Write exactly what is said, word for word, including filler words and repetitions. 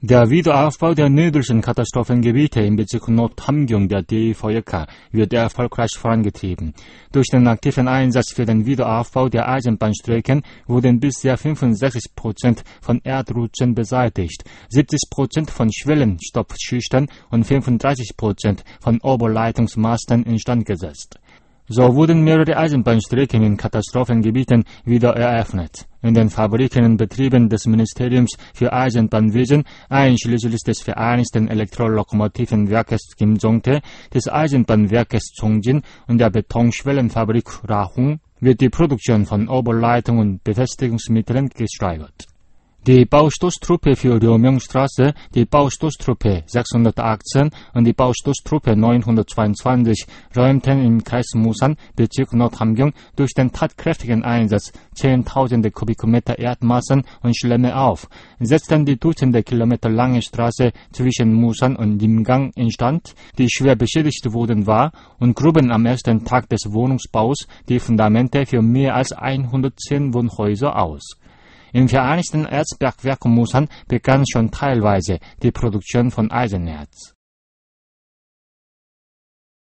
Der Wiederaufbau der nördlichen Katastrophengebiete im Bezirk Nordhamgyong der D I V J K wird erfolgreich vorangetrieben. Durch den aktiven Einsatz für den Wiederaufbau der Eisenbahnstrecken wurden bisher fünfundsechzig Prozent von Erdrutschen beseitigt, siebzig Prozent von Schwellenstoffschichten und fünfunddreißig Prozent von Oberleitungsmasten instand gesetzt. So wurden mehrere Eisenbahnstrecken in Katastrophengebieten wieder eröffnet. In den Fabriken und Betrieben des Ministeriums für Eisenbahnwesen, einschließlich des Vereinigten Elektrolokomotivenwerkes Kim-Jong-tae, des Eisenbahnwerkes Chongjin und der Betonschwellenfabrik Rahung, wird die Produktion von Oberleitung und Befestigungsmitteln gesteigert. Die Baustoßtruppe für Ryommyeong-Straße, die Baustoßtruppe sechshundertachtzehn und die Baustoßtruppe neunhundertzweiundzwanzig räumten im Kreis Musan, Bezirk Nordhamgyong, durch den tatkräftigen Einsatz zehntausende Kubikmeter Erdmassen und Schlemme auf, setzten die Dutzende Kilometer lange Straße zwischen Musan und Limgang instand, die schwer beschädigt worden war, und gruben am ersten Tag des Wohnungsbaus die Fundamente für mehr als hundertzehn Wohnhäuser aus. Im Vereinigten Erzbergwerk Musan begann schon teilweise die Produktion von Eisenerz.